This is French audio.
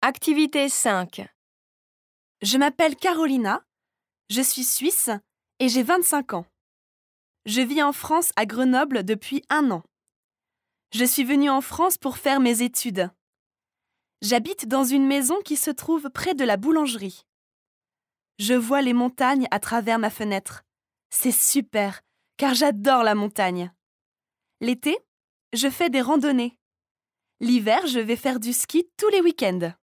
Activité 5. Je m'appelle Carolina, je suis suisse et j'ai 25 ans. Je vis en France à Grenoble depuis 1 an. Je suis venue en France pour faire mes études. J'habite dans une maison qui se trouve près de la boulangerie. Je vois les montagnes à travers ma fenêtre. C'est super, car j'adore la montagne. L'été, je fais des randonnées. L'hiver, je vais faire du ski tous les week-ends.